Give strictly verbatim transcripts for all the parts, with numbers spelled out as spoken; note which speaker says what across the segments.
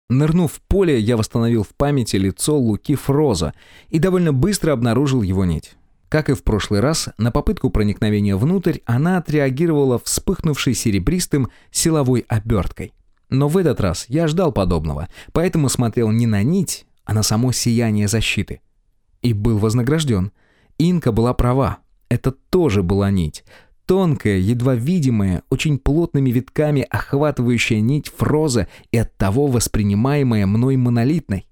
Speaker 1: Нырнув в поле, я восстановил в памяти лицо Луки Фроза и довольно быстро обнаружил его нить. Как и в прошлый раз, на попытку проникновения внутрь она отреагировала вспыхнувшей серебристым силовой оберткой. Но в этот раз я ждал подобного, поэтому смотрел не на нить, а на само сияние защиты. И был вознагражден. Инка была права. Это тоже была нить. Тонкая, едва видимая, очень плотными витками охватывающая нить Фроза и оттого воспринимаемая мной монолитной.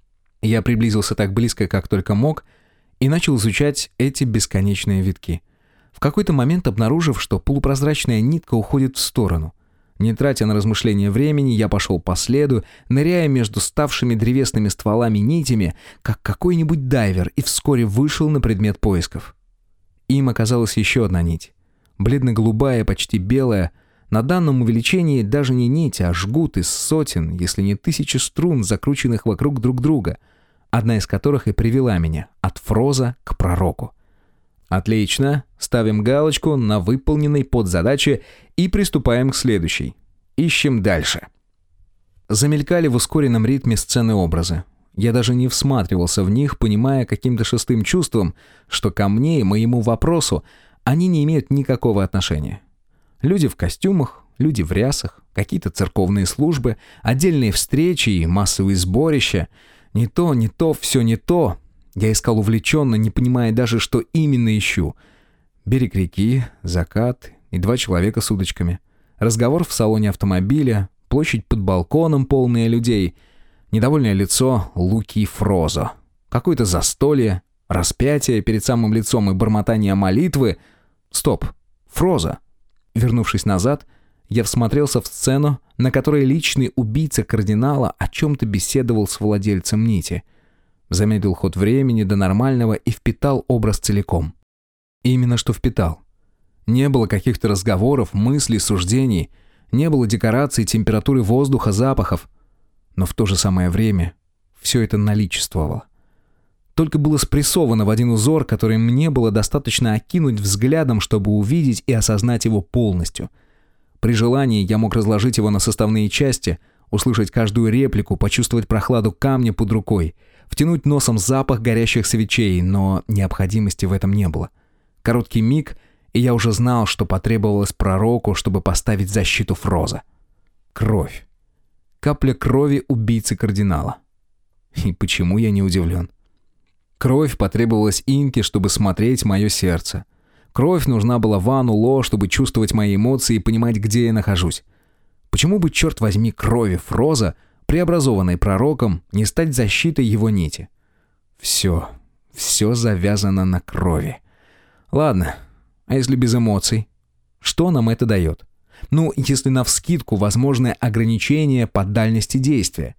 Speaker 1: Я приблизился так близко, как только мог, и начал изучать эти бесконечные витки. В какой-то момент обнаружив, что полупрозрачная нитка уходит в сторону. Не тратя на размышления времени, я пошел по следу, ныряя между ставшими древесными стволами нитями, как какой-нибудь дайвер, и вскоре вышел на предмет поисков. Им оказалась еще одна нить. Бледно-голубая, почти белая. На данном увеличении даже не нить, а жгут из сотен, если не тысячи струн, закрученных вокруг друг друга, одна из которых и привела меня от Фроза к пророку. Отлично, ставим галочку на выполненной подзадаче и приступаем к следующей. Ищем дальше. Замелькали в ускоренном ритме сцены-образы. Я даже не всматривался в них, понимая каким-то шестым чувством, что ко мне и моему вопросу они не имеют никакого отношения. Люди в костюмах, люди в рясах, какие-то церковные службы, отдельные встречи и массовые сборища. Не то, не то, все не то. Я искал увлеченно, не понимая даже, что именно ищу. Берег реки, закат и два человека с удочками. Разговор в салоне автомобиля, площадь под балконом, полная людей. Недовольное лицо Луки Фроза. Какое-то застолье, распятие перед самым лицом и бормотание молитвы. Стоп, Фроза. Вернувшись назад, я всмотрелся в сцену, на которой личный убийца кардинала о чем-то беседовал с владельцем нити. Замедлил ход времени до нормального и впитал образ целиком. И именно что впитал. Не было каких-то разговоров, мыслей, суждений, не было декораций, температуры воздуха, запахов. Но в то же самое время все это наличествовало. Только было спрессовано в один узор, который мне было достаточно окинуть взглядом, чтобы увидеть и осознать его полностью. При желании я мог разложить его на составные части, услышать каждую реплику, почувствовать прохладу камня под рукой, втянуть носом запах горящих свечей, но необходимости в этом не было. Короткий миг, и я уже знал, что потребовалось пророку, чтобы поставить защиту Фроза. Кровь. Капля крови убийцы кардинала. И почему я не удивлен? Кровь потребовалась Инке, чтобы смотреть мое сердце. Кровь нужна была Вану Ло, чтобы чувствовать мои эмоции и понимать, где я нахожусь. Почему бы, черт возьми, крови Фроза, преобразованной пророком, не стать защитой его нити? Все, все завязано на крови. Ладно, а если без эмоций? Что нам это дает? Ну, если навскидку возможное ограничение по дальности действия.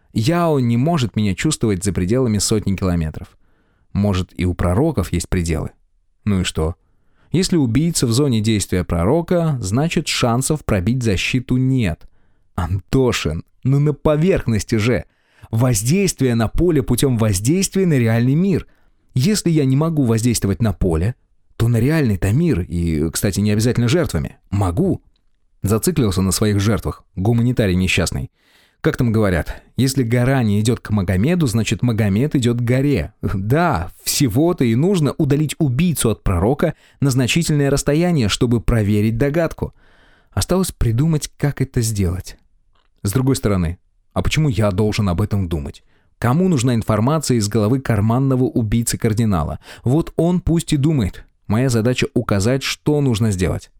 Speaker 1: Яо не может меня чувствовать за пределами сотни километров. Может, и у пророков есть пределы. Ну и что? Если убийца в зоне действия пророка, значит, шансов пробить защиту нет. Антошин, ну на поверхности же. Воздействие на поле путем воздействия на реальный мир. Если я не могу воздействовать на поле, то на реальный-то мир, и, кстати, не обязательно жертвами, могу. Зациклился на своих жертвах, гуманитарий несчастный. Как там говорят, если гора не идет к Магомеду, значит Магомед идет к горе. Да, всего-то и нужно удалить убийцу от пророка на значительное расстояние, чтобы проверить догадку. Осталось придумать, как это сделать. С другой стороны, а почему я должен об этом думать? Кому нужна информация из головы карманного убийцы кардинала? Вот он пусть и думает. Моя задача указать, что нужно сделать.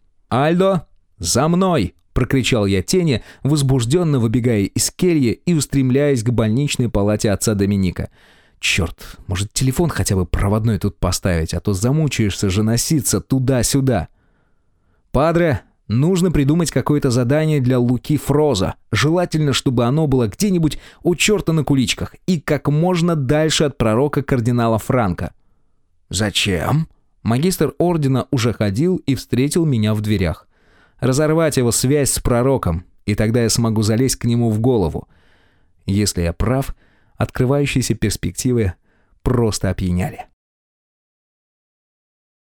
Speaker 1: «Альдо, за мной!» — прокричал я тени, возбужденно выбегая из кельи и устремляясь к больничной палате отца Доминика. «Черт, может, телефон хотя бы проводной тут поставить, а то замучаешься же носиться туда-сюда». «Падре, нужно придумать какое-то задание для Луки Фроза. Желательно, чтобы оно было где-нибудь у черта на куличках и как можно дальше от пророка кардинала Франка». «Зачем?» Магистр ордена уже ходил и встретил меня в дверях. Разорвать его связь с пророком, и тогда я смогу залезть к нему в голову. Если я прав, открывающиеся перспективы просто опьяняли.